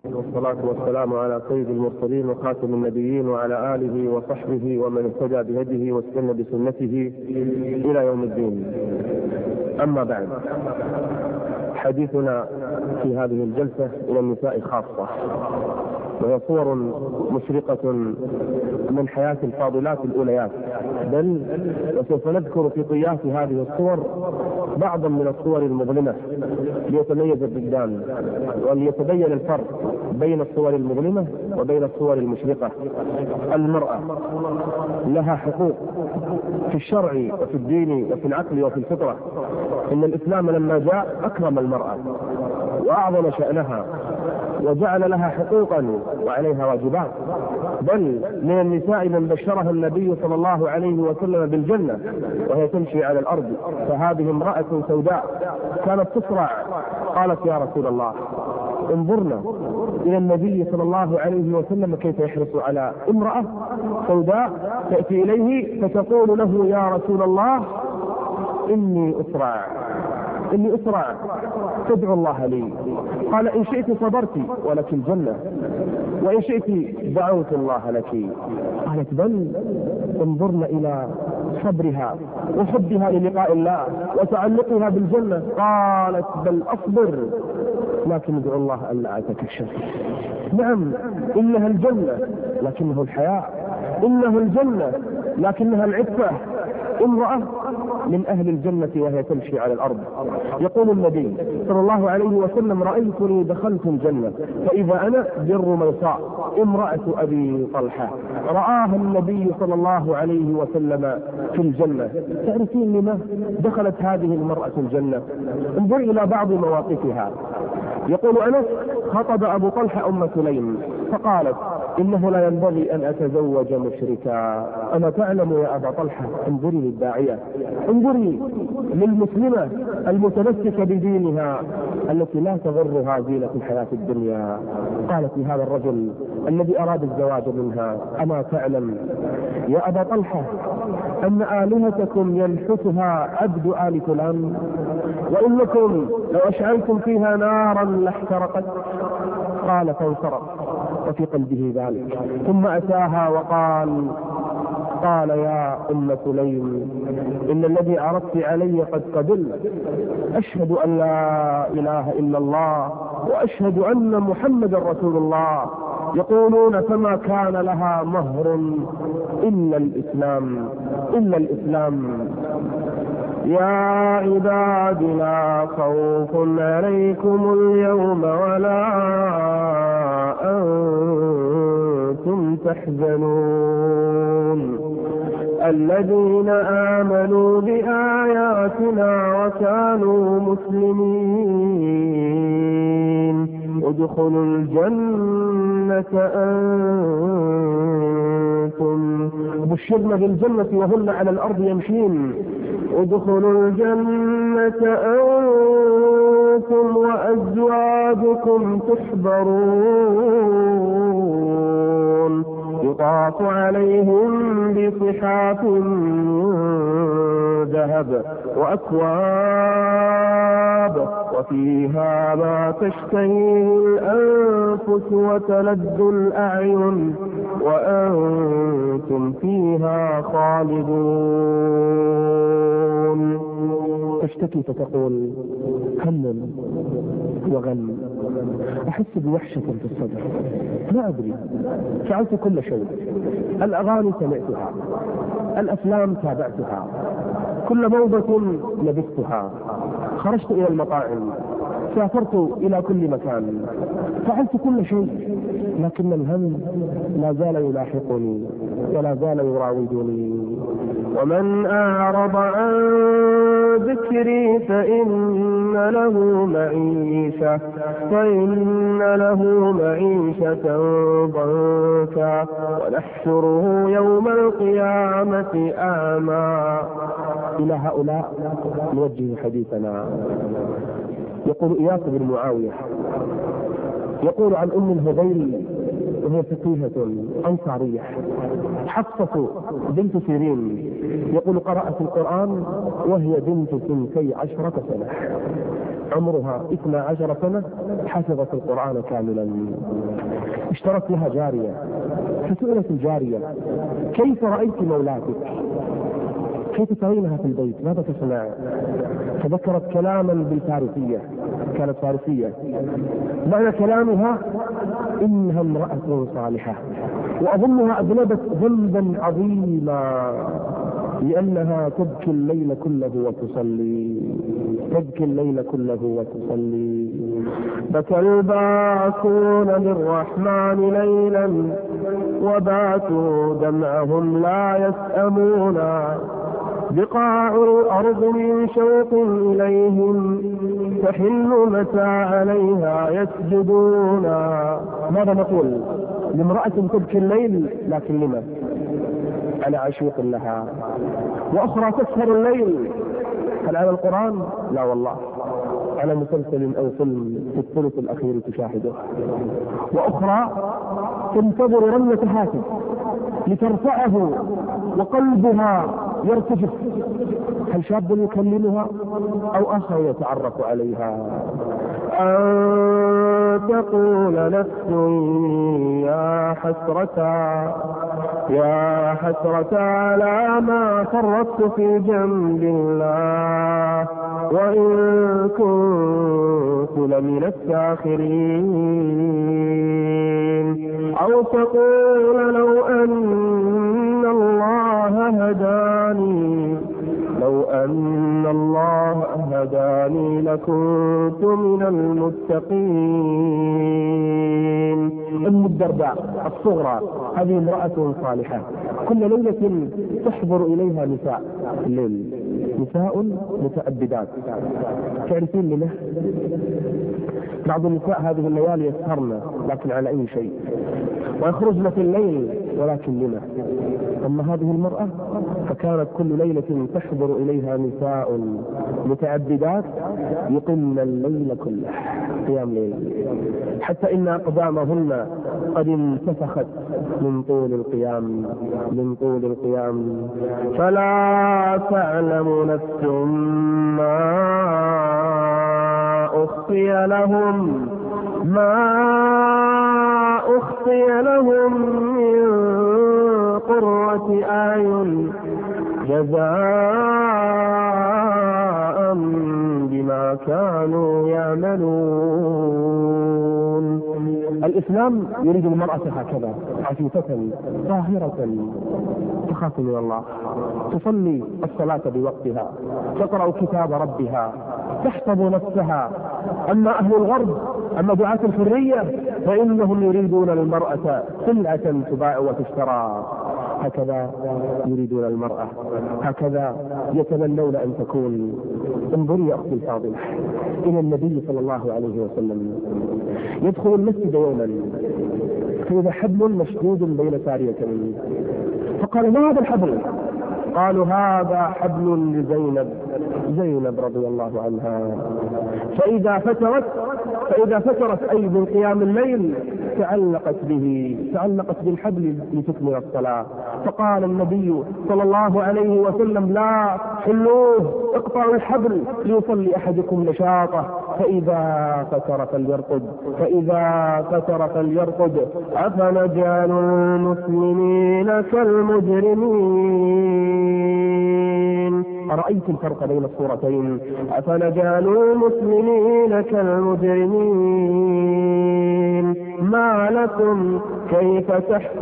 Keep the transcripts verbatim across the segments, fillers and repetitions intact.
والصلاة والسلام على سيد المرسلين وخاتم النبيين وعلى آله وصحبه ومن اهتدى بهديه واستنى بسنته إلى يوم الدين. أما بعد، حديثنا في هذه الجلسة إلى النساء خاصة، وهي صور مشرقة من حياة الفاضلات الأوليات، بل وسوف نذكر في طيات هذه الصور بعضا من الصور المظلمة ليتميز الرجال وليتبين الفرق بين الصور المظلمة وبين الصور المشرقة. المرأة لها حقوق في الشرع وفي الدين وفي العقل وفي الفطرة. إن الإسلام لما جاء أكرم المرأة وأعظم شأنها وجعل لها حقوقا وعليها واجبات، بل من النساء من بشرها النبي صلى الله عليه وسلم بالجنة وهي تمشي على الأرض، فهذه امرأة سوداء كانت تصرع، قالت يا رسول الله انظرنا إلى النبي صلى الله عليه وسلم كيف يحرص على امرأة سوداء تأتي إليه فتقول له يا رسول الله إني أسرع إني أسرع تدعو الله لي. قال إن شئت صبرت ولك الجنة، وإن شئت دعوت الله لك. قالت بل انظرنا إلى صبرها وحبها للقاء الله وتعلقها بالجنة. قالت بل أصبر لكن ادعو الله ألا أتكشف. نعم، إنها الجنة لكنه الحياء، إنه الجنة لكنها العفة. امرأة من أهل الجنة وهي تمشي على الأرض. يقول النبي صلى الله عليه وسلم رأيتني دخلت الجنة فإذا أنا بر ميصاء امرأة أبي طلحة. رآها النبي صلى الله عليه وسلم في الجنة. تعرفين لما دخلت هذه المرأة الجنة؟ انظر إلى بعض مواقفها. يقول أنس خطب أبو طلحة أم سليم فقالت إنه لا ينبغي أن أتزوج مشركا. أما تعلم يا أبا طلحة، انظري للداعية، انظري للمسلمة المتمسكة بدينها التي لا تغرها زينة الحياة الدنيا. قالت لهذا الرجل الذي أراد الزواج منها أما تعلم يا أبا طلحة أن آلهتكم ينحتها عبد آل فلان، وإنكم لو أشعلتم فيها نارا لاحترقت. قال فانصرف وفي قلبه ذلك، ثم أتاها وقال قال يا أم سليم إن الذي عرضت علي قد قبل، أشهد أن لا إله إلا الله وأشهد أن محمد رسول الله. يقولون فما كان لها مهر إلا الإسلام إلا الإسلام. يا عباد لا خوف عليكم اليوم ولا أنتم تحزنون الذين آمنوا بآياتنا وكانوا مسلمين ادخلوا الجنة أنتم بشرنا بالجنة وهن على الأرض يمشين. ادخلوا الجنة أنتم وأزواجكم تحبرون يطاف عليهم بصحاف ذهب وأكواب وفيها ما تشتهيه الأنفس وتلذ الأعين وأنتم فيها خالدون. تشتكي فتقول هم وغم، أحس بوحشة في الصدر، لا أدري، فعلت كل شيء. الأغاني سمعتها، الأفلام تابعتها، كل موضة لبستها، خرجت إلى المطاعم، سافرت إلى كل مكان، فعلت كل شيء، لكن الهم لا زال يلاحقني ولا زال يراودني. ومن أعرض عن ذكري فإن له معيشة فإن له معيشة ضنكا ونحشره يوم القيامة أعمى. إلى هؤلاء نوجه حديثنا. يقول إياس بن معاوية يقول عن أم الهذيل وهي فقيهة أنصارية حفصة بنت سيرين، يقول قرأت القرآن وهي بنت ثنتي عشرة سنة، عمرها اثنا عشر سنة حفظت القرآن كاملا. اشترت لها جارية، فسئلت الجارية: كيف رأيت مولاتك؟ كيف ترينها في البيت؟ ماذا تصنع؟ فذكرت كلاما بالفارسية، كانت فارسية. معنى كلامها: إنها امرأة صالحة، وأظنها أذنبت ذنبا عظيما لأنها تبكي الليل كله وتصلي، تبكي الليل كله وتصلي. بكى الباكون للرحمن ليلا وباتوا دمعهم لا يسأمون، بقاع الأرض من شوق إليهم تحل متى عليها يسجدون. ماذا نقول لامرأة تبكي الليل لكن لما؟ على عشوق لها. وأخرى تسهر الليل، هل على القرآن؟ لا والله، على مسلسل أو فيلم في الثلث الأخير تشاهده. وأخرى تنتظر رنة هاتف لترفعه وقلبها يرتجف، هل شاب يكلمها أو آخر يتعرف عليها؟ أن تقول نفس يا حسرة يا حسرة على ما فرطت في جنب الله وإن كنت لمن الساخرين. أو تقول لو أن الله هداني لو أن الله هداني لكنت من المتقين. أم الدرداء الصغرى هذه امرأة صالحة، كل ليلة تحضر إليها نساء الليل، نساء متأبدات. تعرفين لما؟ بعض النساء هذه الليالي يسهرن لكن على أي شيء، ويخرجن في الليل ولكن لما؟ أما هذه المرأة فكانت كل ليلة تحضر إليها نساء متعبدات يقمن الليل كله قيام ليل، حتى إن أقدامهن قد انتفخت من طول القيام من طول القيام. فلا تعلم نفس ما أخفي لهم ما أخفي لهم من قرة أعين جزاء بما كانوا يعملون. الإسلام يريد المرأة هكذا، عفيفة طاهرة تخاف من الله، تصلي الصلاة بوقتها، تقرأ كتاب ربها، تحفظ نفسها. أما أهل الغرب، أما دعاة الحرية، فإنهم يريدون المرأة سلعة تباع وتشترى. هكذا يريدون المرأة، هكذا يتمنون أن تكون. انظري يا أختي الفاضلة إلى النبي صلى الله عليه وسلم يدخل المسجد يوما فإذا حبل مشدود بين ساريتين، فقال: ما هذا الحبل؟ قالوا: هذا حبل لزينب زينب رضي الله عنها. فإذا فترت فإذا فترت أي من قيام الليل تعلقت به تعلقت بالحبل لتكمل الصلاة. فقال النبي صلى الله عليه وسلم: لا، حلوه، اقطعوا الحبل ليصلي أحدكم نشاطه، فإذا فتر فليرقد فإذا فتر فليرقد أفنجعل المسلمين كالمجرمين. أرأيت الفرق بين الصورتين؟ أفنجعل المسلمين كالمجرمين ما لكم كيف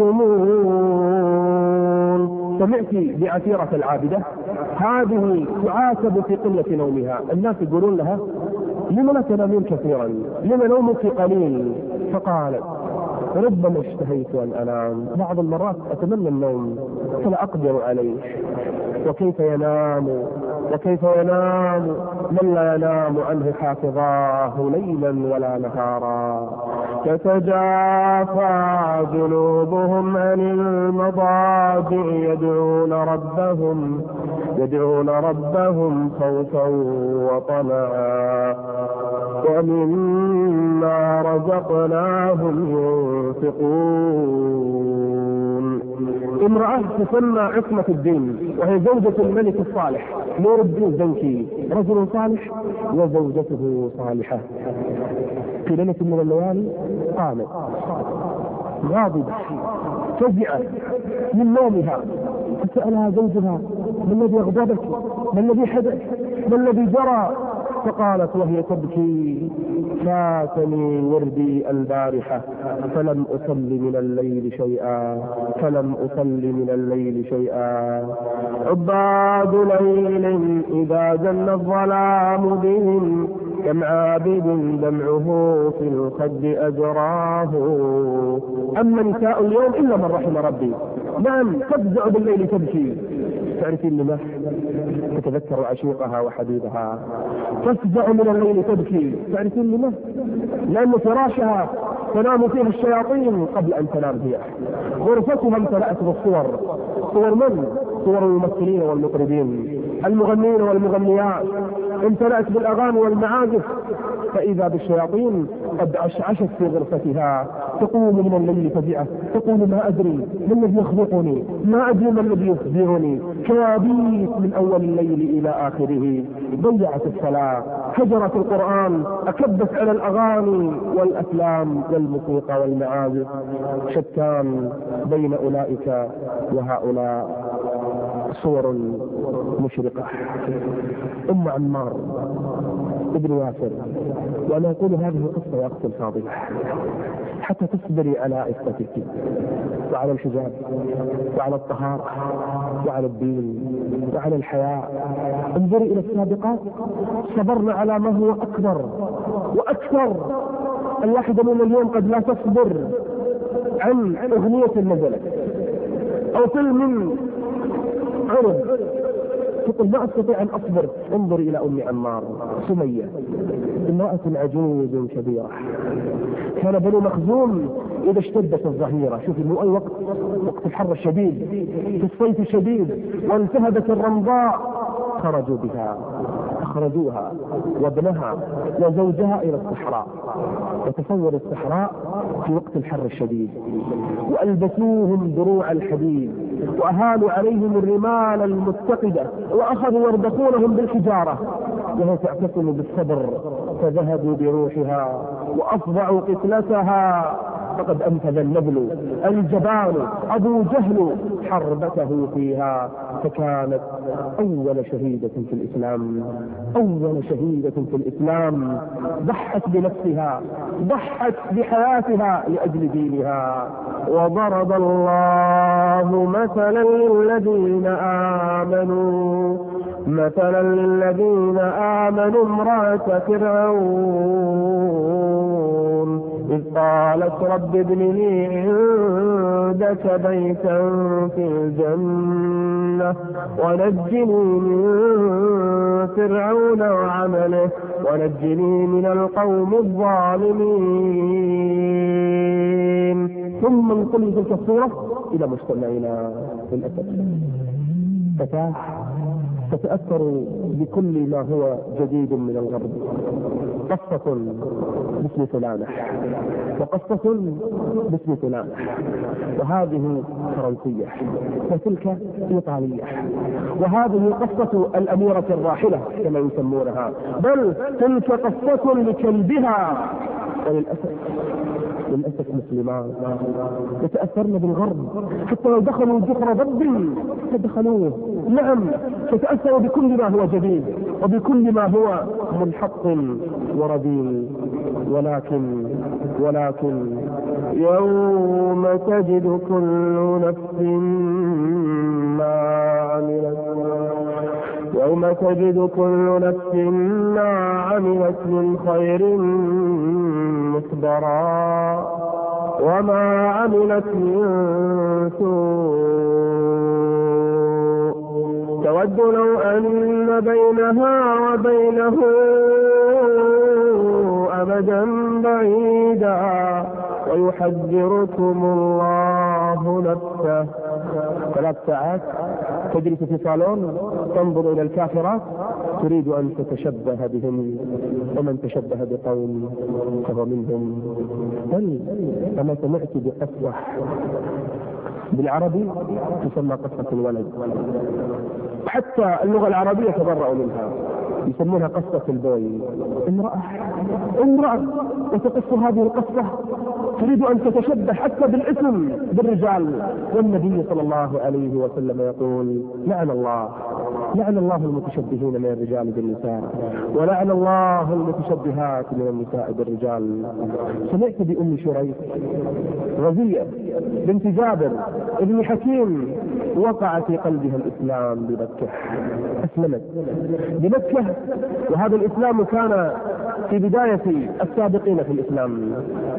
تحكمون. سمعت بعثيرة العابدة هذه تعاتب في قلة نومها، الناس يقولون لها: لما لا تنامين كثيرا؟ لما نومك قليل؟ فقالت: ربما اشتهيت أن أنام، بعض المرات أتمنى النوم فلا أقدر عليه. وكيف ينام وكيف ينام من لا ينام عنه حافظاه ليلا ولا نهارا. تتجافى جنوبهم عن المضاجع يدعون ربهم يدعون ربهم خوفا وطمعا ومما رزقناهم ينفقون. امرأة تسمى عصمة الدين، وهي زوجة الملك الصالح نور يرد زوجي رجل صالح وزوجته صالحة. في ليلة من الليالي قامت غاضبة فزعت من نومها، فسألها زوجها: ما الذي أغضبك؟ ما الذي حدث؟ ما الذي جرى؟ فقالت وهي تبكي: فاتني وردي البارحة فلم أصل من الليل شيئا فلم أصل من الليل شيئا عباد ليل إذا جن الظلام بهم كم عابد دمعه في الخد أجراه. أما نساء اليوم إلا من رحم ربي، نعم تفزع بالليل تبكي. تعرفين لما؟ تتذكر عشيقها وحبيبها. تفزع من الليل تبكي. تعرفين لما؟ لأن فراشها تنام فيها الشياطين قبل أن تنام هي. غرفتها امتلأت بالصور. صور من؟ صور الممثلين والمطربين، المغنين والمغنيات، امتلأت بالأغاني والمعازف. فإذا بالشياطين قد عشعشت في غرفتها، تقوم من الليل فزعة تقول: ما أدري ما الذي يخلقني، ما أدري ما الذي يخبرني. كوابيس من أول الليل إلى آخره. ضيعت الصلاة، هجرت القرآن، أكبت على الأغاني والأفلام والموسيقى والمعازف. شتان بين أولئك وهؤلاء، صور مشرقة. أم عمار ابن ياسر، وأنا أقول هذه القصة يا أختي الفاضلة حتى تصبري على عفتك وعلى الحجاب وعلى الطهارة وعلى الدين وعلى الحياء. انظري إلى السابقات، صبرنا على ما هو أكبر وأكثر. الواحدة من اليوم قد لا تصبر عن أغنية نزلت أو فيلم عرض، تقول: ما أستطيع أن أصبر. انظري إلى أم عمار سمية، امرأة عجوز كبيرة. كان بنو مخزوم إذا اشتدت الظهيرة، شوفي مو أي وقت، وقت الحر الشديد، في الصيف الشديد، وانتهبت الرمضاء، خرجوا بها، أخرجوها وابنها وزوجها إلى الصحراء. وتصور الصحراء في وقت الحر الشديد، وألبسوهم دروع الحديد، وأهالوا عليهم الرمال المتقدة، وأخذوا يربطونهم بالحجارة، وهي تعتصم بالصبر. فذهبوا بروحها وأفضعوا قتلتها. فقد أنفذ النبل الجبان أبو جهل حربته فيها، فكانت أول شهيدة في الإسلام، أول شهيدة في الإسلام. ضحت بنفسها، ضحت بحياتها لأجل دينها. وضرب الله مثلا للذين آمنوا مثلا للذين آمنوا امرأة فرعون إذ قالت رب ابن لي عندك بيتا في الجنة ونجني من فرعون وعمله ونجني من القوم الظالمين. ثم انقلب تلك الصورة إلى مجتمعنا للأسف. فتاة تتأثر بكل ما هو جديد من الغرب. قصة باسم فلانة، وقصة باسم فلانة، وهذه فرنسية، وتلك إيطالية، وهذه قصة الأميرة الراحلة كما يسمونها، بل تلك قصة لكلبها. وللأسف للأسف مسلمات يتأثرن بالغرب، حتى لو دخلوا جحر ضب فدخلوه. نعم، تتأثر بكل ما هو جديد وبكل ما هو منحط ورديء. ولكن ولكن يوم تجد كل نفس ما عملت يوم تجد كل نفس ما عملت من خير مخبرا وما عملت من سوء تود لو أن بينها وبينه أبدا بعيدا ويحذركم الله نفسه. ثلاث ساعات تجلس في صالون تنظر إلى الكافرات تريد أن تتشبه بهم، ومن تشبه بقوم فهو منهم. بل أما سمعت بقسوة بالعربي تسمى قصة الولد، حتى اللغة العربية تبرأوا منها يسمونها قصة البوي. امرأة امرأة وتقص هذه القصة تريد أن تتشبه حتى بالاسم بالرجال، والنبي صلى الله عليه وسلم يقول لعن الله لعن الله المتشبهين من الرجال بالنساء، ولعن الله المتشبهات من النساء بالرجال. سمعت بأم شريك غزية بنت جابر ابن حكيم وقع في قلبها الإسلام بمكة، أسلمت بمكة، وهذا الإسلام كان في بداية السابقين في الإسلام.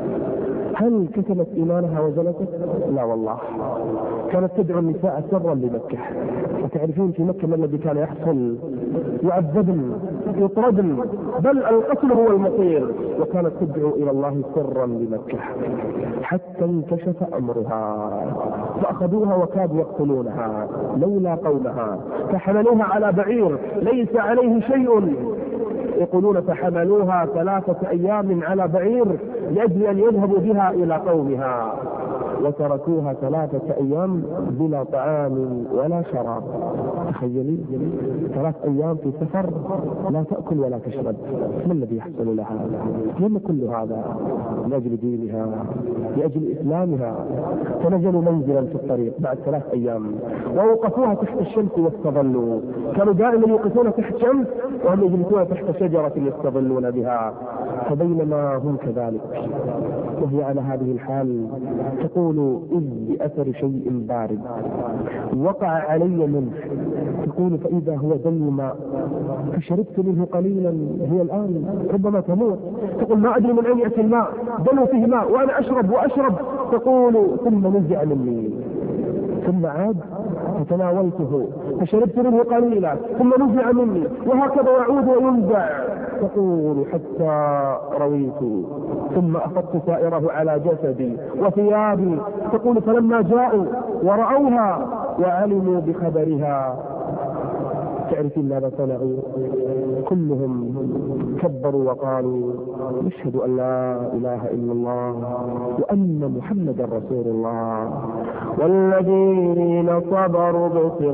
هل كتمت إيمانها وزنته؟ لا والله، كانت تدعو النساء سرا بمكة. وتعرفون في مكة ما الذي كان يحصل؟ يعذبن يطردن، بل القتل هو المصير. وكانت تدعو إلى الله سرا بمكة حتى انكشف أمرها، فأخذوها وكادوا يقتلونها لولا قولها، فحملوها على بعير ليس عليه شيء، يقولون فحملوها ثلاثة أيام على بعير لأجل أن يذهبوا بها إلى قومها، وتركوها ثلاثة أيام بلا طعام ولا شراب. تخيلي ثلاث أيام في سفر لا تأكل ولا تشرب، ما الذي يحصل لها؟ لما كل هذا لأجل دينها لأجل إسلامها. فنزلوا منزلا في الطريق بعد ثلاث أيام ووقفوها تحت الشمس واستظلوا، كانوا دائما يوقفون تحت شمس وهم يجلسون تحت شجرة يستظلون بها. فبينما هم كذلك وهي على هذه الحال تقول إذ بأثر شيء بارد وقع علي منه، تقول فإذا هو دلو ماء فشربت منه قليلا، هي الآن ربما تموت. تقول ما أدري من أين يأتي الماء، دلو فيه ماء وأنا أشرب وأشرب. تقول ثم نزع مني، ثم عاد فتناولته فشربت منه قليلا ثم نزع مني، وهكذا يعود وينزع. تقول حتى رويت ثم أخذت سائره على جسدي وثيابي. تقول فلما جاءوا ورأوها وعلموا بخبرها، تعرفين ماذا صنعوا؟ كلهم كبروا وقالوا نشهد أن لا إله إلا الله وأن محمدا رسول الله. والذين صبروا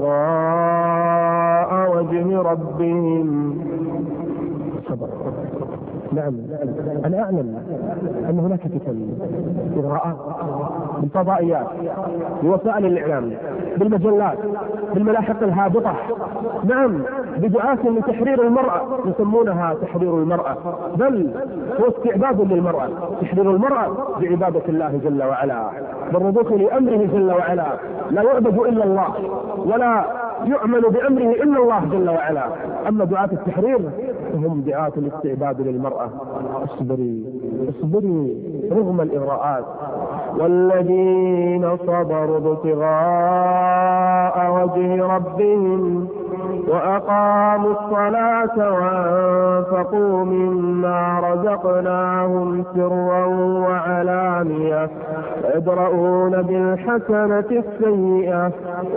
ابتغاء وجه ربهم صبر. نعم أنا أعلم أن هناك فتن إغراءات بالفضائيات بوسائل الإعلام بالمجلات بالملاحق الهابطة، نعم بدعاة لتحرير المرأة يسمونها تحرير المرأة، بل هو استعباد للمرأة. تحرير المرأة بعبادة الله جل وعلا بالرضوخ لأمره جل وعلا، لا يعبد إلا الله ولا يعمل بأمره إلا الله جل وعلا. أما دعاة التحرير هم دعاة الاستعباد للمرأة. اصبري اصبري رغم الإغراءات. والذين صبروا ابتغاء وجه ربهم وأقاموا الصلاة وأنفقوا مما رزقناهم سرا وعلانية يدرؤون بالحسنة السيئة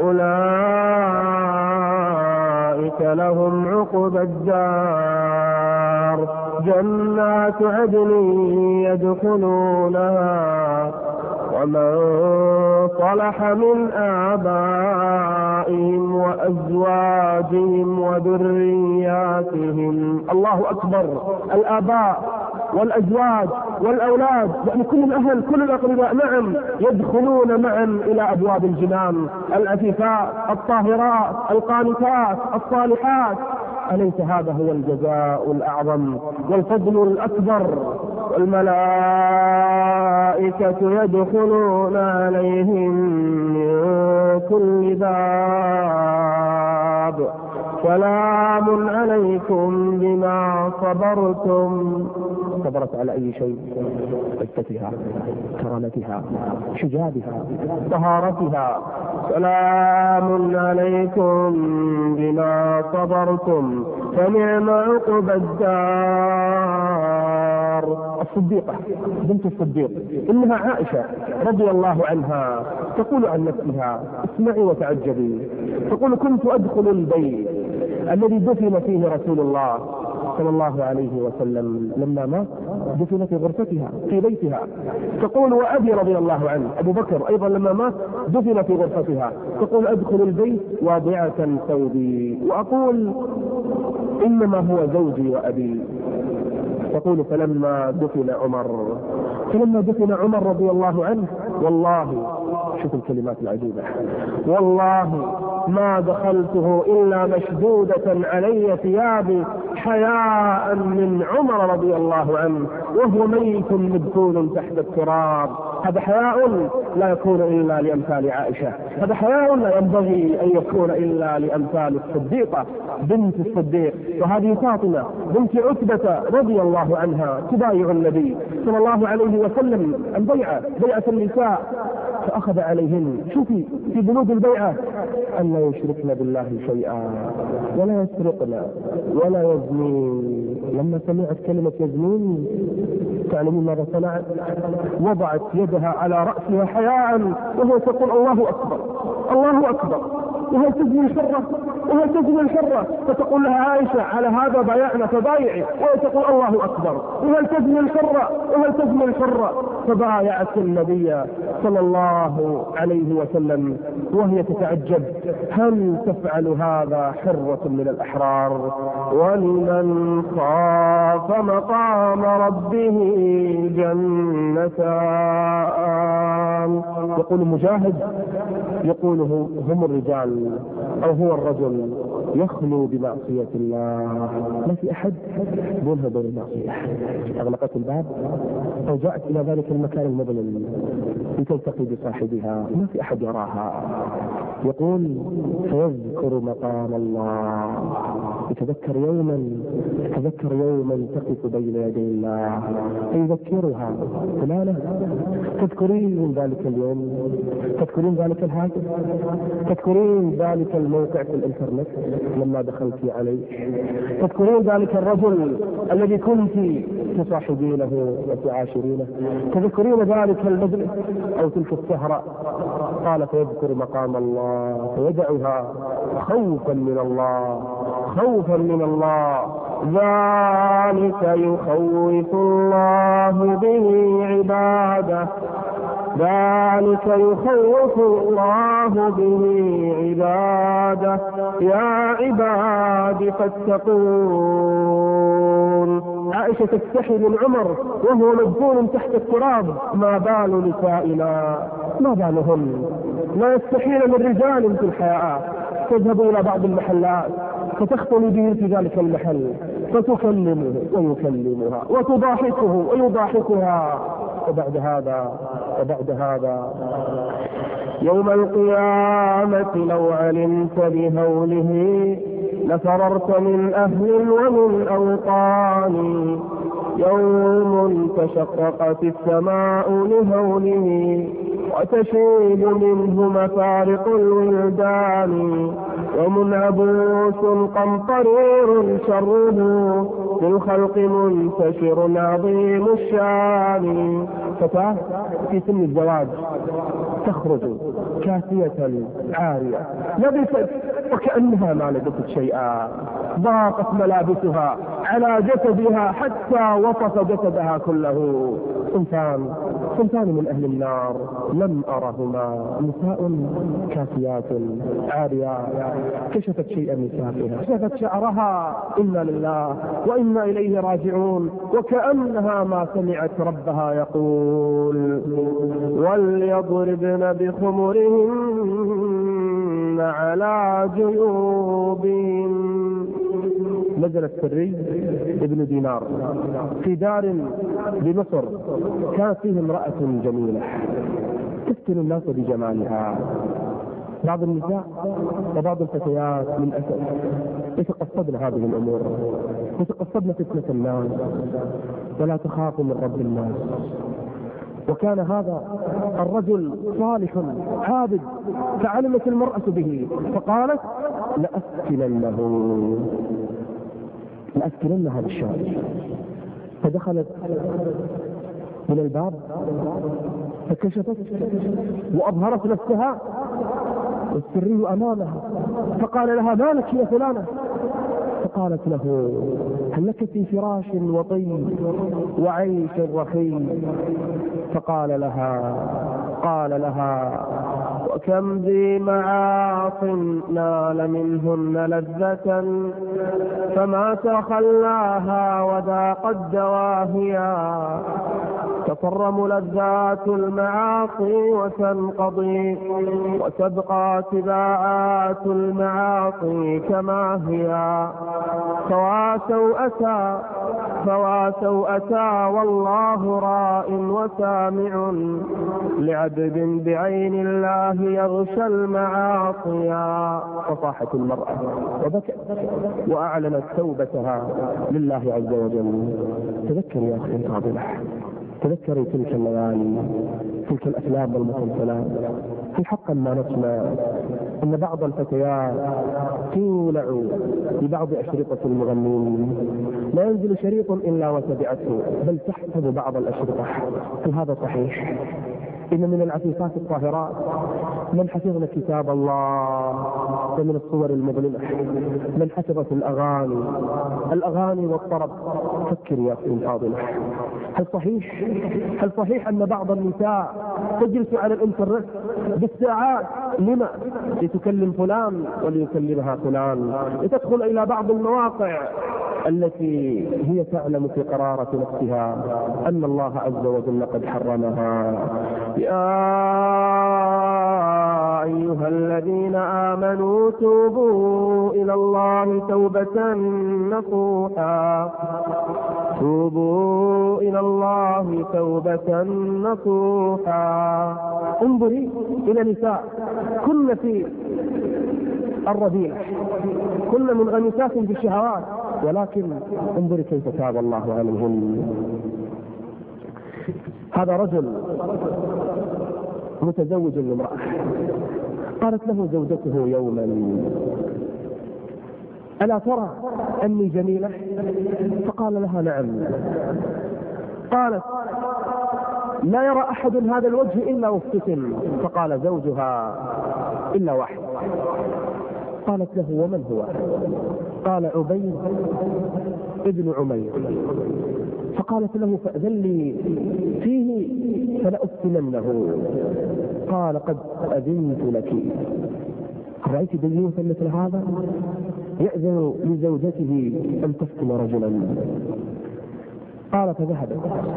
أولئك لهم عقبى الدار جنات عدن يدخلونها ومن صلح من آبائهم وأزواجهم وذرياتهم. الله أكبر، الآباء والأزواج والأولاد، يعني كل الأهل كل الأقرباء، نعم يدخلون معا إلى أبواب الجنان، العفيفات الطاهرات القانتات الصالحات. أليس هذا هو الجزاء الأعظم والفضل الأكبر؟ والملائكة يدخلون عليهم من كل باب سلام عليكم بما صبرتم. صبرت على أي شيء؟ عفتها كرامتها حجابها طهارتها. سلام عليكم بما صبرتم فنعم عقبى الدار. الصديقة بنت الصديق إنها عائشة رضي الله عنها تقول عن نفسها، اسمعي وتعجبي، تقول كنت أدخل البيت الذي دفن فيه رسول الله صلى الله عليه وسلم لما مات دفن في غرفتها في بيتها. تقول وأبي رضي الله عنه أبو بكر أيضا لما مات دفن في غرفتها. تقول أدخل البيت واضعة ثوبي وأقول إنما هو زوجي وأبي. تقول فلما دفن عمر فلما دفن عمر رضي الله عنه والله شوف الكلمات العجيبة والله ما دخلته إلا مشدودة علي ثيابي حياء من عمر رضي الله عنه وهو ميت مدفون تحت التراب. هذا حياء لا يكون إلا لأمثال عائشة. هذا حياء لا ينبغي أن يكون إلا لأمثال الصديقة بنت الصديق. وهذه فاطمة بنت عتبة رضي الله عنها تبايع النبي صلى الله عليه وسلم البيعة بيعة النساء فأخذ عليهن شوفي في بنود البيعة أن لا يشركن بالله شيئا ولا يسرقن ولا يزنين. لما سمعت كلمة يزنين تعلمون ماذا صنعت؟ وضعت يدها على رأسها حياء وهو تقول الله أكبر الله أكبر وهل تزني الحرة وهل تزني الحرة. فتقول لها عائشة على هذا بايعنا فبايعي وهي تقول الله أكبر وهل تزني الحرة وهل تزني الحرة. فبايعت النبي صلى الله عليه وسلم وهي تتعجب هل تفعل هذا حرة من الأحرار. ولمن خاف مقام ربه جنتان. يقول مجاهد يقول هم الرجال أو هو الرجل يخلو بمعصية الله ما في أحد يذهب للمعصية. أغلقت الباب أو جاءت إلى ذلك المكان المظلم لتلتقي بصاحبها ما في أحد يراها. يقول فيذكر مقام الله يتذكر يوما يتذكر يوما تقف بين يدي الله فيذكرها فلانة تذكرين ذلك اليوم تذكرين ذلك الهاتف تذكرين ذلك الموقع في الانترنت لما دخلت عليه تذكرين ذلك الرجل الذي كنت تصاحبينه وتعاشرينه تذكرين ذلك المجلس أو تلك السهرة. قال فيذكر مقام الله فيدعها خوفا من الله خوفا من الله. ذلك يخوف الله به عباده ذلك يخوف الله به عباده يا عباد فاتقون. عائشة تستحي من عمر وهو مدفون تحت التراب ما بال نسائنا ما بالهن لا يستحين من رجال في الحياة. تذهب إلى بعض المحلات فتختلي به في ذلك المحل فتكلمه ويكلمها وتضاحكه ويضاحكها. وبعد هذا وبعد هذا يوم القيامة لو علمت بهوله لفررت من أهل ومن أوطان. يوم تشققت السماء لهوله وتشيب منه مفارق الولدان. يوم عبوس قمطرير شره في الخلق منتشر عظيم الشان. فتاة في سن الزواج تخرج كاسية عارية لبست وكأنها ما لبست شيئا ضاقت ملابسها على جسدها حتى وصف جسدها كله. صنفان صنفان من أهل النار لم أرهما نساء كاسيات عاريات كشفت شيئا من ساقها كشفت شعرها إنا لله وإنا إليه راجعون وكأنها ما سمعت ربها يقول وليضربن بخمرهن على جيوبهن. نزل السري ابن دينار في دار بمصر كانت فيه امرأة جميلة تفتن الناس بجمالها. بعض النساء وبعض الفتيات من أسف يتقصدن هذه الأمور يتقصدن فتنة الناس ولا تخاف من رب الناس. وكان هذا الرجل صالح عابد فعلمت المرأة به فقالت لأسكننه لأسكننها بالشام. فدخلت من الباب فكشفت وأظهرت نفسها والسري أمامها فقال لها ما لك يا فلانة؟ فقالت له هل لك في فراش وطيب وعيش رخيم؟ فقال لها قال لها وكم ذي معاص نال منهن لذة فما تخلاها وذاقت دواهيا تفرم لذات المعاصي وتنقضي وتبقى تباعات المعاصي كما هي فواسوا أتى فواسوا أتى والله راء وسامع لعبد بعين الله يغشى المعاصي. فصاحت المرأة وبكت وأعلنت توبتها لله عز وجل. تذكر يا أخي الفاضلة، تذكري تلك الليالي، تلك الأفلام والمسلسلات. في حقا ما نسمع أن بعض الفتيات تولع ببعض أشرطة المغنين، لا ينزل شريط إلا وتبعته، بل تحفظ بعض الأشرطة. هل هذا صحيح؟ إن من العفيفات الطاهرات من حفظنا كتاب الله، ومن الصور المظلمة من حفظت الأغاني الأغاني والطرب. فكر يا أخي الفاضلة، هل صحيح هل صحيح أن بعض النساء تجلس على الإنترنت بالساعات؟ لما؟ لتكلم فلان وليكلمها فلان، لتدخل إلى بعض المواقع التي هي تعلم في قرارة نفسها أن الله عز وجل قد حرمها. يا أيها الذين آمنوا توبوا إلى الله توبة نصوحا توبوا إلى الله توبة نصوحا. انظري إلى نساء كن في الرذيلة، كن منغمسات في الشهوات، ولكن انظري كيف تاب الله عليهن. هذا رجل متزوج لامرأة، قالت له زوجته يوما ألا ترى أني جميلة؟ فقال لها نعم. قالت لا يرى أحد هذا الوجه إلا وابتسم. فقال زوجها إلا واحد. قالت له ومن هو؟ قال عبيد ابن عمير. فقالت له فأذن لي فيه فلأفتننه. قال قد أذنت لك. رأيت ديوثا مثل هذا يأذن لزوجته أن تفتن رجلا. قال فذهبت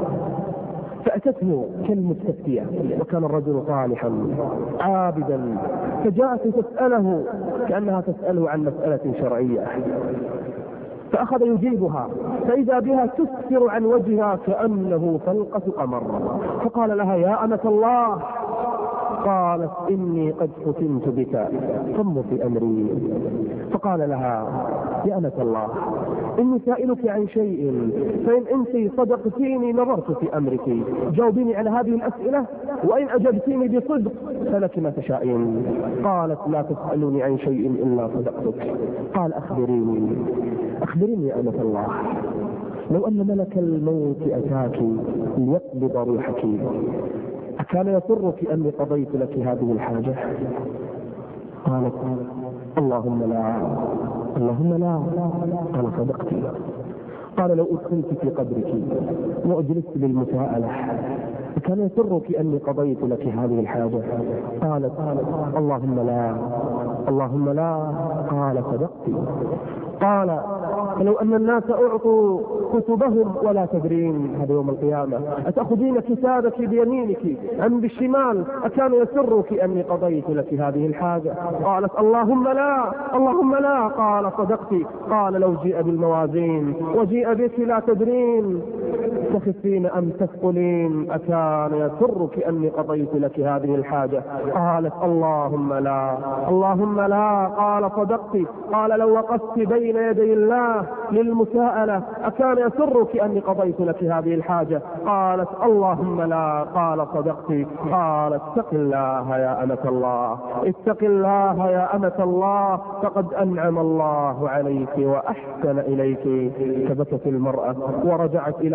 فأتته كالمستفتية، وكان الرجل صالحا عابدا، فجاءت تسأله كأنها تسأله عن مسألة شرعية، فأخذ يجيبها، فإذا بها تسفر عن وجهها كأنه فلقة قمر. فقال لها يا أمة الله. قالت إني قد فتنت بك فانظر في أمري. فقال لها يا أمة الله إني سائلك عن شيء، فإن أنت صدقتيني نظرت في أمرك، جاوبيني على هذه الأسئلة، وإن أجبتيني بصدق فلك ما تشائين. قالت لا تسألوني عن شيء إلا صدقتك. قال أخبريني أخبريني يا أمة الله، لو أن ملك الموت أتاك ليقبض روحك أكان يسرك أني قضيت لك هذه الحاجة؟ قالت اللهم لا اللهم لا. قال صدقت. قال لو أدخلت في قبرك وأجلست للمساءلة أكان يسرك أني قضيت لك هذه الحاجة؟ قالت اللهم لا اللهم لا. قال صدقت. قال فلو أن الناس أعطوا كتبهم ولا تدرين، هذا يوم القيامة، أتأخذين كتابك بيمينك أم بالشمال؟ أكان يسرك أني قضيت لك هذه الحاجة؟ قالت اللهم لا اللهم لا. قال صدقت. قال لو جيء بالموازين وجيء بك لا تدرين تخفين أم تثقلين أكان يسرك أني قضيت لك هذه الحاجة؟ قالت اللهم لا اللهم لا. قال صدقت. قال لو وقفت بين يدي الله للمساءلة أكان يسرك أني قضيت لك هذه الحاجة؟ قالت اللهم لا. قال صدقت. قال اتق الله يا أمة الله اتق الله يا أمة الله فقد أنعم الله عليك وأحسن إليك. فبكت المرأة ورجعت إلى زوجها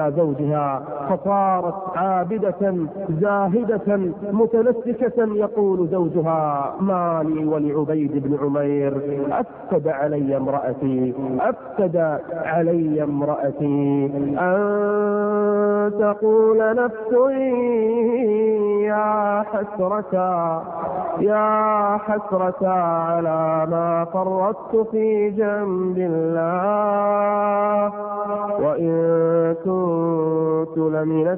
نفسها فصارت عابدة زاهدة متنسكة. يقول زوجها: ما لي ولعبيد بن عمير، أفسد علي امرأتي أفسد علي امرأتي أن تقول نفسي يا حسرة يا حسرة على ما فرطت في جنب الله وإن كنت لمن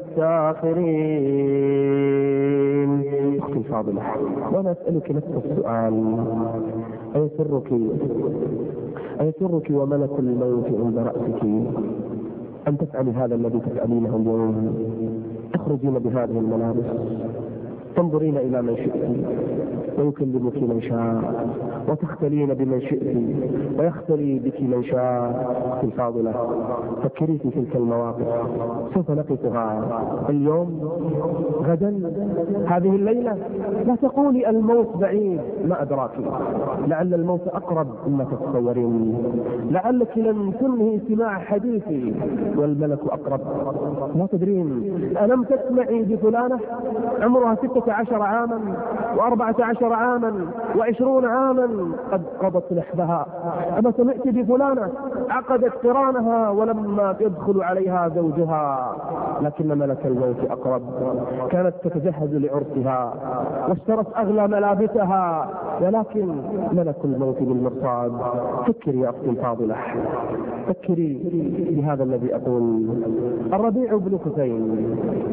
الساخرين. أختي الفاضلة، وأنا أسألك نفس السؤال: أيسرك أيسرك وملك الموت عند رأسك أن تفعلي هذا الذي تفعلينه اليوم؟ تخرجين بهذه الملابس، تنظرين إلى من شئت ويكلمك من شاء، وتختلين بمن شئت ويختلي بك من شاء. الفاضلة، فكري في تلك المواقف، سوف نقفها اليوم، غدا، هذه الليلة. لا تقولي الموت بعيد، ما أدراك، لعل الموت أقرب مما تتصورين، لعلك لم تنهي سماع حديثي والملك أقرب، لا تدرين. ألم تسمعي بفلانة عمرها ستة عشر عاما وأربعة عشر عاما وعشرون عاما قد قضت نحبها؟ أما سمعت بفلانة عقدت قرانها ولما يدخل عليها زوجها لكن ملك الموت أقرب، كانت تتجهز لعرسها واشترت أغلى ملابسها ولكن ملك الموت بالمرصاد. فكري يا أختي الفاضلة، فكري بهذا الذي أقول. الربيع بن خثيم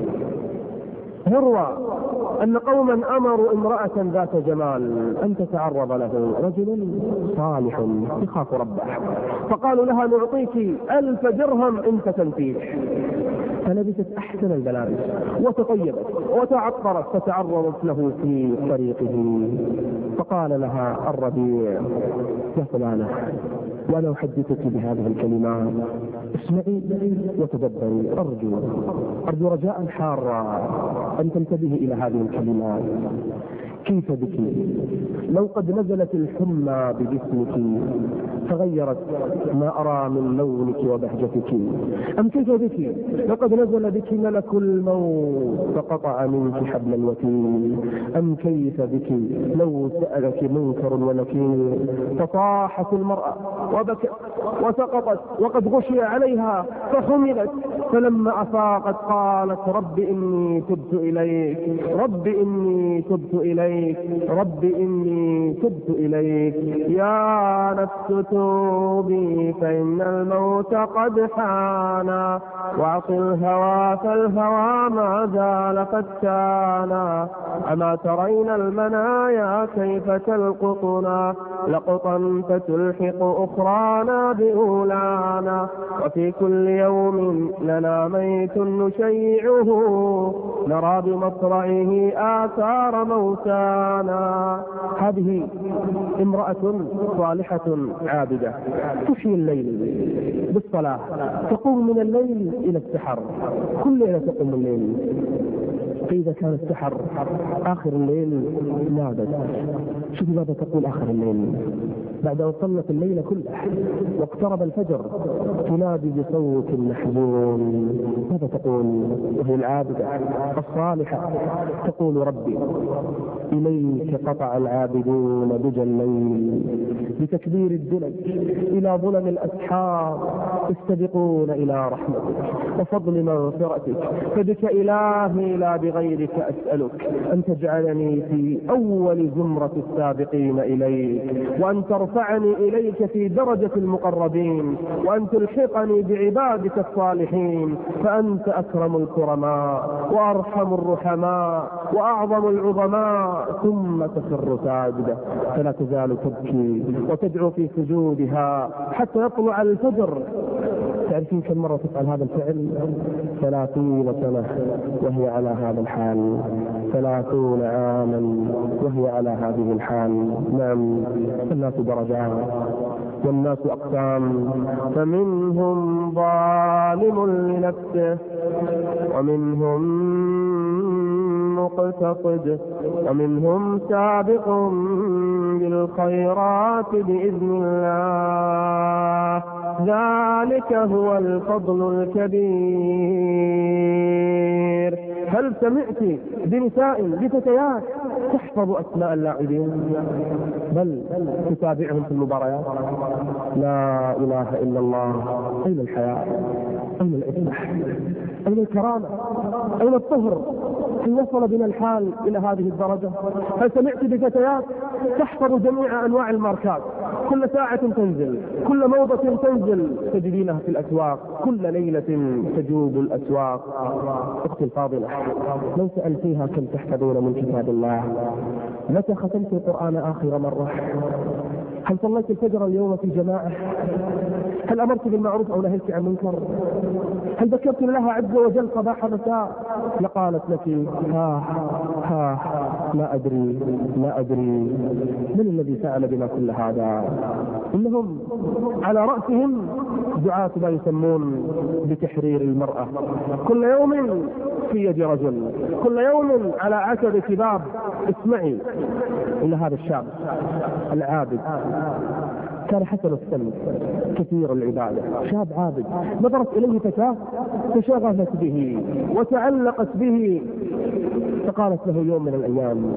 يروى أن قوما أمروا امرأة ذات جمال أن تتعرض له، رجل صالح يخاف ربه، فقالوا لها: نعطيك ألف درهم إن فتنتيه. فلبست أحسن الملابس وتطيبت وتعطرت فتعرضت له في طريقه، فقال لها الربيع: يا فلانة، وأنا أحدثك بهذه الكلمات، اسمعي وتدبري، أرجو أرجو رجاء حارا أن تنتبهي إلى هذه الكلمات. كيف بك لو قد نزلت الحمى بجسمك فغيرت ما أرى من لونك وبهجتك؟ أم كيف بك لو قد نزل بك ملك الموت فقطع منك حبل الوتين؟ أم كيف بك لو سألك منكر ونكير فصاحت المرأة وبكت وسقطت وقد غشي عليها فحملت، فلما أفاقت قالت: رب إني تبت إليك رب إني تبت إليك رب إني تبت إليك يا نفس توبي فإن الموت قد حان واعط الهوى فالهوى ما زال فتانا أما ترين المنايا كيف تلقطنا لقطا فتلحق أخرانا بأولانا وفي كل يوم لنا ميت نشيعه نرى بمصرعه آثار موتانا. هذه امرأة صالحة عابدة تحيي الليل بالصلاة، تقوم من الليل إلى السحر، كل ليلة تقوم الليل، فإذا كان السحر آخر الليل نادت. شوفي ماذا تقول آخر الليل بعد أن صلت الليل كله واقترب الفجر، تنادي بصوت محزون. ماذا تقول وهي العابدة الصالحة؟ تقول: ربي إليك قطع العابدون دجى الليل بتكبير الدلج إلى ظلم الأسحار يستبقون إلى رحمتك وفضل مغفرتك، فبك إلهي لا بغيرك أسألك أن تجعلني في أول زمرة السابقين إليك، وأن ترفعني إليك في درجة المقربين، وأن تلحقني بعبادك الصالحين، فأنت أكرم الكرماء وأرحم الرحماء وأعظم العظماء. ثم تخر ساجدة فلا تزال تبكي وتدعو في سجودها حتى يطلع الفجر. تعرفين كم مرة تفعل هذا الفعل؟ ثلاثين سنة وهي على هذا الحال، ثلاثون عاما وهي على هذه الحال. نعم، الناس درجات والناس أقسام، فمنهم ظالم لنفسه ومنهم مقتصد ومنهم سابق بالخيرات بإذن الله ذلك هو الفضل الكبير. هل سمعت بنساء بفتيات تحفظ أسماء اللاعبين بل تتابعهم في المباريات؟ لا إله إلا الله. أين الحياة؟ أين الإصلاح؟ أين الكرامة؟ أين الطهر؟ هل وصل بنا الحال إلى هذه الدرجة؟ هل سمعت بفتيات تحفظ جميع أنواع الماركات، كل ساعة تنزل، كل موضة تنزل تجدينها في الأسواق، كل ليلة تجوب الأسواق؟ أختي الفاضلة، لو سألتيها كم تحفظون من كتاب الله؟ متى ختمت القرآن آخر مرة؟ هل صليت الفجر اليوم في جماعة؟ هل أمرت بالمعروف أو نهيت عن المنكر؟ هل ذكرت الله عز وجل صباح مساء؟ لقالت لك ها ها لا أدري لا أدري. من الذي سأل بنا كل هذا؟ إنهم على رأسهم دعاة ما يسمون بتحرير المرأة، كل يوم في يد رجل، كل يوم على عتب كباب. اسمعي إلى هذا الشاب العابد، كان حسن السن كثير العبادة، شاب عابد، نظرت إليه فتاة تشغفت به وتعلقت به، فقالت له يوم من الأيام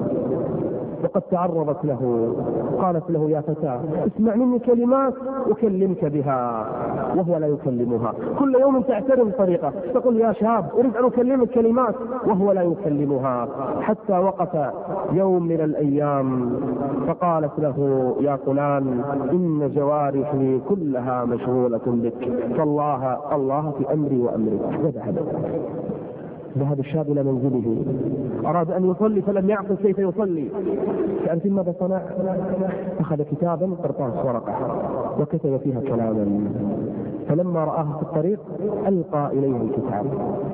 وقد تعرضت له، قالت له يا فتاة اسمع مني كلمات أكلمك بها، وهو لا يكلمها. كل يوم تعترض طريقة، تقول يا شاب أريد أن أكلمك كلمات، وهو لا يكلمها. حتى وقف يوم من الأيام فقالت له يا فلان إن جوارحي كلها مشغولة بك، فالله الله في أمري وأمرك. وذهب ذهب الشاب إلى منزله، أراد أن يصلي فلم يعقل كيف يصلي. تعرف ماذا صنع؟ أخذ كتابا قرطاس ورقة وكتب فيها كلاما، فلما رآه في الطريق ألقى إليه الكتاب،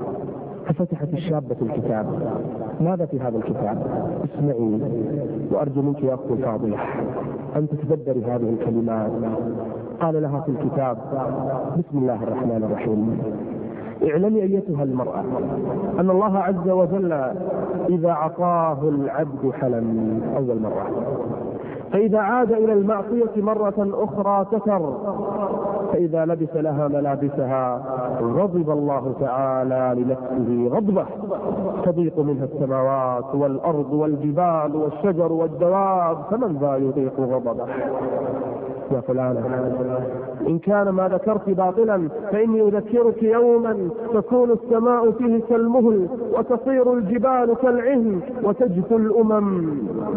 ففتحت الشابة الكتاب. ماذا في هذا الكتاب؟ اسمعي وأرجو منك يا أختي الفاضلة أن تتدبري هذه الكلمات. قال لها في الكتاب بسم الله الرحمن الرحيم: اعلمي أيتها المرأة أن الله عز وجل إذا عطاه العبد حلم أول مرة، فإذا عاد إلى المعصية مرة أخرى ستر، فإذا لبس لها ملابسها غضب الله تعالى لنفسه غضبة تضيق منها السماوات والأرض والجبال والشجر والدواب، فمن ذا يطيق غضبه؟ يا فلانة إن كان ما ذكرت باطلا فإني أذكرك يوما تكون السماء فيه كالمهل وتصير الجبال كالعهن وتجثو الأمم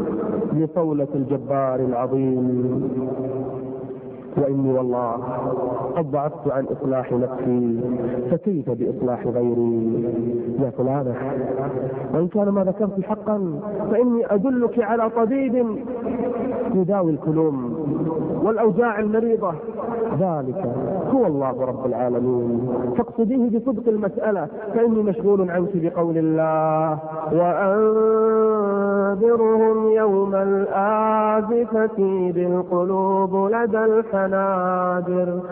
لطولة الجبار العظيم، وإني والله قد ضعفت عن إصلاح نفسي فكيف بإصلاح غيري؟ يا فلانة وإن كان ما ذكرت حقا فإني أدلك على طبيب يداوي الكلوم والأوجاع المريضة، ذلك هو الله رب العالمين، فاقصديه بصدق المسألة، فإني مشغول عنك بقول الله: وأنذرهم يوم الآزفة بالقلوب لدى الحناجر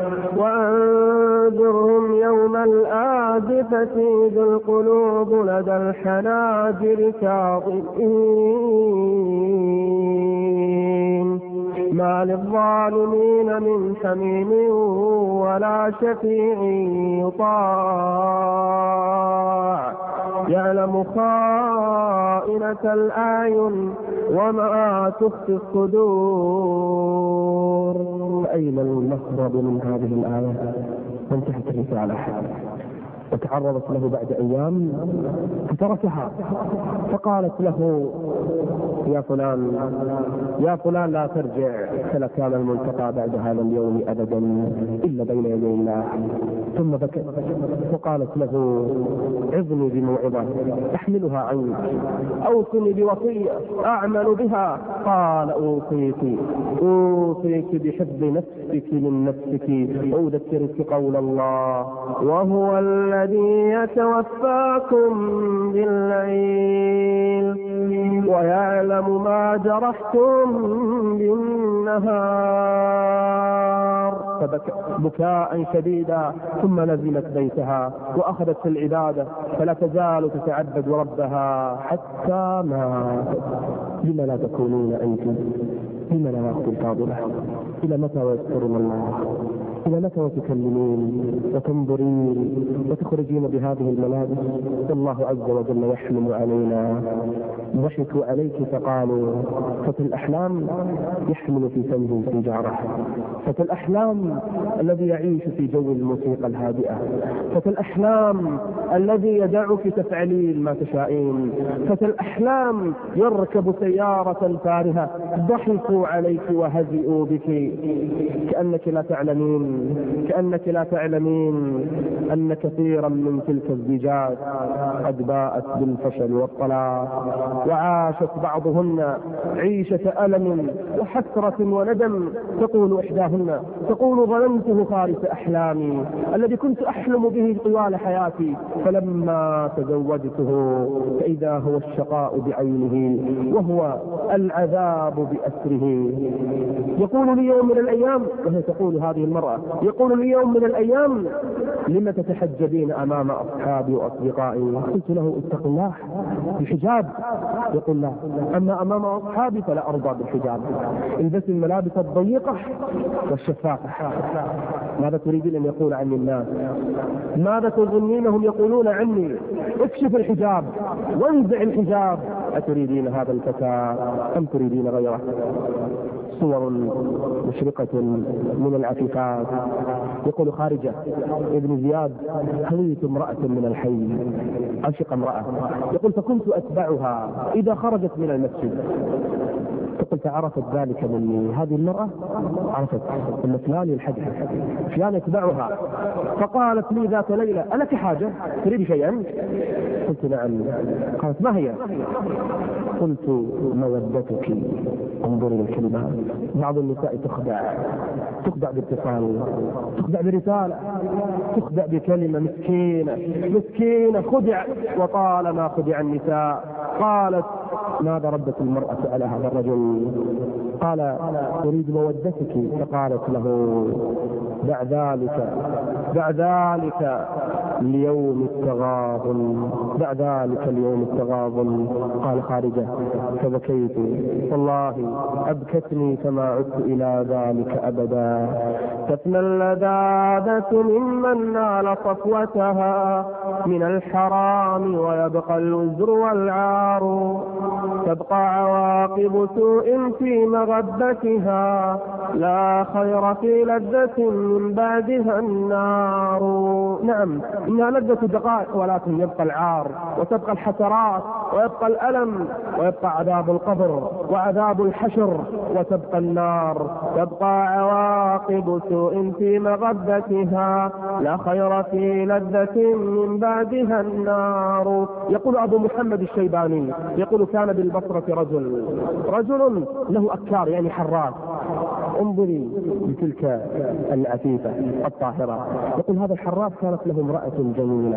وأنذرهم يوم الآزفة بالقلوب لدى الحناجر كاظمين ما للظالمين من حميم ولا شفيع يطاع يعلم خائنة الأعين وما تخفي الصدور. أين المخرج من هذه الآية؟ وانتهت الرسالة وتعرضت له بعد أيام فتركها، فقالت له يا فلان يا فلان لا ترجع، فلا كان الملتقى بعد هذا اليوم أبدا إلا بين يدي الله. ثم بكت وقالت له عظني بموعظة أحملها عنك، أوصني بوصية أعمل بها. قال أوصيك أوصيك بحفظ نفسك من نفسك وأذكرك قول الله: وهو الذي يتوفاكم بالليل ويعلم ما جرحتم بالنهار. فبكى بكاء شديدا ثم نزلت بيتها وأخذت في العبادة، فلا تزال تتعبد ربها حتى ماتت. لما لا تكونون أنتم؟ لما لا أختي الفاضلة؟ إلى متى ويذكرنا الله؟ إلى متى وتكلمين وتنظرين وتخرجين بهذه الملابس؟ والله عز وجل يحلم علينا. ضحكوا عليك فقالوا فتى الأحلام يحمل في فمه سيجارة، فتى الأحلام الذي يعيش في جو الموسيقى الهادئة، فتى الأحلام الذي يدعك تفعلين ما تشائين، فتى الأحلام يركب سيارة فارهة. ضحكوا عليك وهزئوا بك كأنك لا تعلمين كأنك لا تعلمين أن كثيرا من تلك الزيجات قد باءت بالفشل والطلاق، وعاشت بعضهن عيشة ألم وحسرة وندم. تقول إحداهن تقول ظننته خالص أحلامي الذي كنت أحلم به طوال حياتي، فلما تزوجته فإذا هو الشقاء بعينه وهو العذاب بأسره. يقول لي يوم من الأيام، وهي تقول هذه المرأة، يقول لي يوم من الأيام لما تتحجبين أمام أصحابي وأصدقائي؟ قلت له اتق الله الحجاب. يقول لا، أما أمام أصحابي فلا أرضى بالحجاب، البس الملابس الضيقة والشفافة. ماذا تريدين أن يقول عني الناس؟ ماذا تظنينهم يقولون عني؟ اكشف الحجاب وانزع الحجاب. أتريدين هذا الفتى أم تريدين غيره؟ صور مشرقة من العفيفات. يقول خارجة ابن زياد هويت امرأة من الحي، عشق امرأة. يقول فكنت أتبعها إذا خرجت من المسجد. فقلت عرفت ذلك مني هذه المرأة؟ عرفت أن فلان الحدث فلان يتبعها. فقالت لي ذات ليلة ألك حاجة؟ تريد شيئا؟ قلت نعم. قالت ما هي؟ قلت مودتك. انظروا للكلمات. بعض النساء تخدع تخدع باتصال، تخدع برسالة، تخدع بكلمة. مسكينة مسكينة خدع. وطالما خدع النساء. قالت ماذا ردت المرأة على هذا الرجل؟ قال أريد مودتك. فقالت له دع ذلك دع ذلك اليوم التغابن دع ذلك اليوم التغابن. قال خارجة فبكيت والله أبكتني فما عدت إلى ذلك أبدا. تفنى اللذاذة ممن نال صفوتها من الحرام ويبقى الوزر والعار. تبقى عواقب سوء في مغبتها لا خير في لذة من بعدها النار. نعم إنها لذة دقائق ولكن يبقى العار وتبقى الحسرات ويبقى الألم ويبقى عذاب القبر وعذاب الحشر وتبقى النار. تبقى عواقب سوء في مغبتها لا خير في لذة من بعدها النار. يقول أبو محمد الشيباني يقول كان بالبصرة رجل رجل له أكار يعني حراس. انظري بتلك العفيفة الطاهرة. يقول هذا الحراس كانت له امرأة جميلة.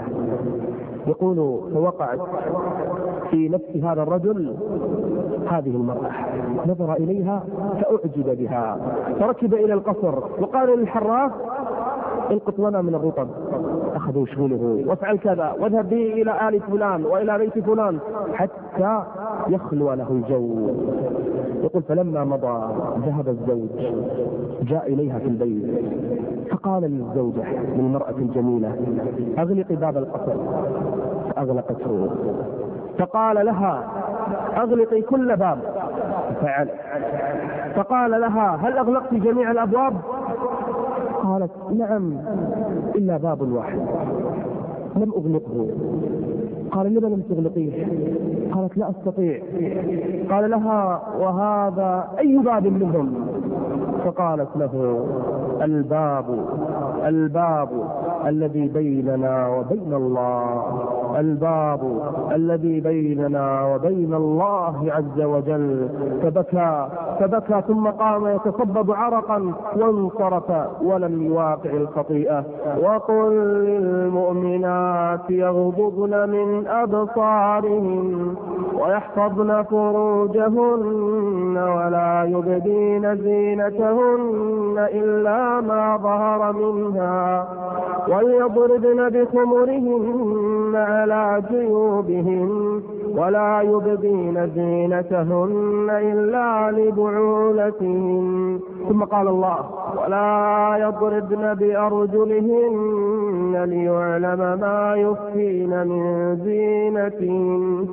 يقول فوقعت في نفس هذا الرجل هذه المرأة، نظر إليها فأعجب بها فركب إلى القصر وقال للحراس القط لنا من الرطب. أخذوا شغله وافعل كذا واذهب به إلى آل فلان وإلى بيت فلان حتى يخلو له الجو. يقول فلما مضى ذهب الزوج جاء إليها في البيت فقال للزوجة للمرأة الجميلة أغلقي باب القصر. فأغلقته. فقال لها أغلقي كل باب. فعل. فقال لها هل أغلقت جميع الأبواب؟ قالت نعم إلا باب واحد لم أغلقه. قال لما لم تغلقيه؟ قالت لا أستطيع. قال لها وهذا أي باب منهم؟ فقالت له الباب الباب الذي بيننا وبين الله الباب الذي بيننا وبين الله عز وجل. فبكى فبكى ثم قام يتصبب عرقا وانصرف ولم يواقع الخطيئة. وقل للمؤمنات يغضضن من أبصارهن ويحفظن فروجهن ولا يبدين زينتهن إلا ما ظهر منها وليضربن بخمرهن على جيوبهن ولا يبدين زينتهن إلا لبعولتهن. ثم قال الله: ولا يضربن بأرجلهن ليعلم ما يخفين من زينتهن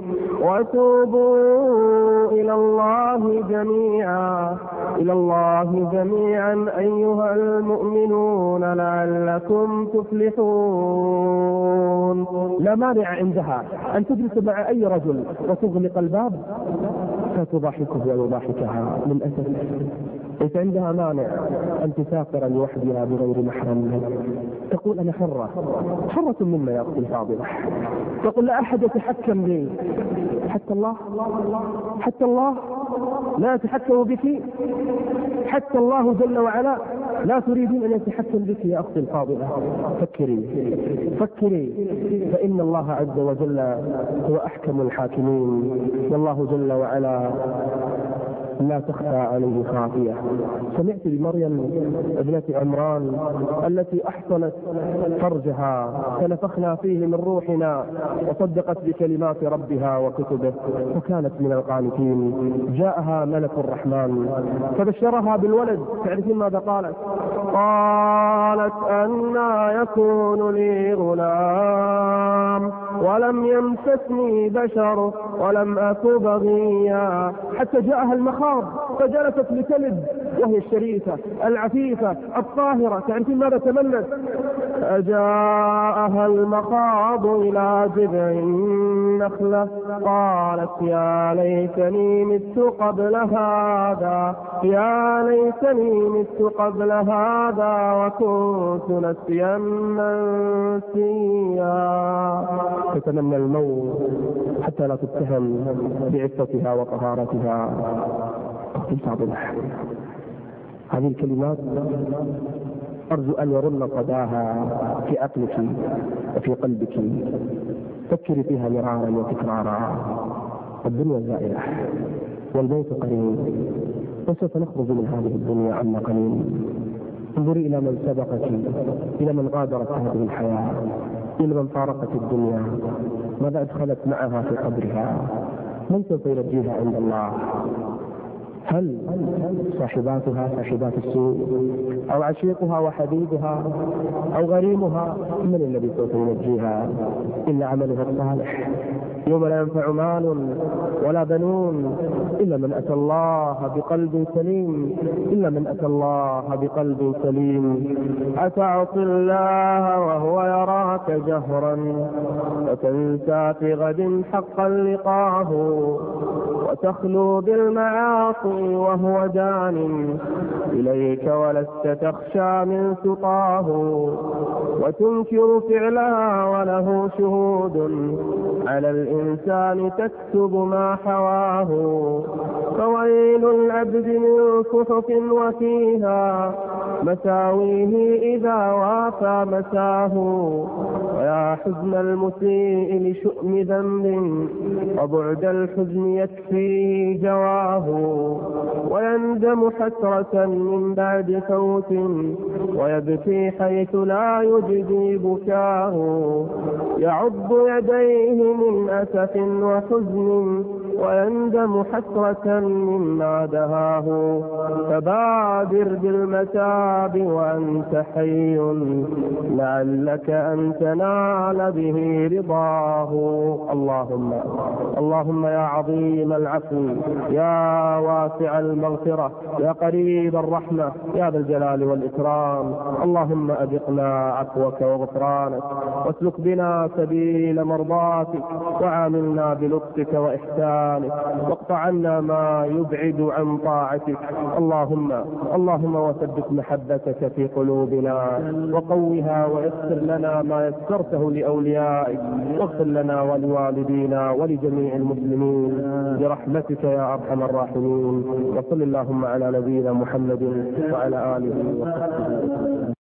وتوبوا إلى الله جميعا إلى الله جميعا أيها المؤمنون لعلكم تفلحون. لا مانع عندها أن تجلس مع أي رجل وتغلق الباب فتضاحكه ويضاحكها. للأسف ليس عندها مانع أن تسافر لوحدها بغير محرم. تقول: أنا حرة. حرة مما يا أختي الفاضلة؟ تقول: لا أحد يتحكم لي. حتى الله حتى الله لا يتحكم بك. حتى الله جل وعلا لا تريدين أن يتحكم بك يا أختي الفاضلة. فكري فكري فإن الله عز وجل هو أحكم الحاكمين، والله جل وعلا لا تخفى عليه خافية. سمعت بمريم ابنة عمران التي أحصنت فرجها فنفخنا فيه من روحنا وصدقت بكلمات ربها وكتبه وكانت من القانتين. جاءها ملك الرحمن فبشرها بالولد. تعرفين ماذا قالت؟ قالت: أنى يكون لي غلام ولم يمسسني بشر ولم أك بغيا، حتى جاءها المخاض فجلست لتلد وهي الشريفة العفيفة الطاهرة. تعرفين ماذا تمنت؟ جاءها المخاض إلى جذع النخلة قالت: يا ليتني مت قبل هذا يا ليتني مت قبل هذا وكنت نسيا منسيا. تتمنى الموت حتى لا تتهم بعفتها وطهارتها. الفاضلة، هذه الكلمات أرجو أن يرن صداها في عقلك وفي قلبك. فكري فيها مرارا وتكرارا. الدنيا زائلة والموت قريب وسوف نخرج من هذه الدنيا عما قليل. انظري إلى من سبقك، إلى من غادرت هذه الحياة، إلى من فارقت الدنيا، ماذا أدخلت معها في قبرها؟ من سوف ينجيها عند الله؟ هل صاحباتها صاحبات السوء أو عشيقها وحبيبها أو غريمها؟ من الذي سوف ينجيها إلا عملها الصالح؟ يوم لا ينفع مال ولا بنون إلا من أتى الله بقلب سليم إلا من أتى الله بقلب سليم. أتعصي الله وهو يراك جهرا وتنسى في غد حقا لقاه وتخلو بالمعاصي وهو دان إليك ولست تخشى من سطاه وتنكر فعلها وله شهود على الإنسان تكتب ما حواه. فويل العبد من صحف وفيها مساويه إذا وافى مساه. ويا حزن المسيء لشؤم ذنب وبعد الحزن يكفيه جواه. ويندم حسرة من بعد فوت ويبكي حيث لا يجدي بكاه. يعض يديه من أسف وحزن ويندم حسرة مما دهاه. فبادر بالمتاب وأنت حي لعلك أن تنال به رضاه. اللهم اللهم يا عظيم العفو يا واسع المغفرة يا قريب الرحمة يا ذا الجلال والإكرام، اللهم أذقنا عفوك وغفرانك واسلك بنا سبيل مرضاتك وعاملنا بلطفك وإحسانك واقطع عنا ما يبعد عن طاعتك. اللهم اللهم وثبت محبتك في قلوبنا وقوها ويسر لنا ما يسرته لأوليائك واغفر لنا ولوالدينا ولجميع المسلمين برحمتك يا أرحم الراحمين. وصل اللهم على نبينا محمد وعلى آله وصحبه.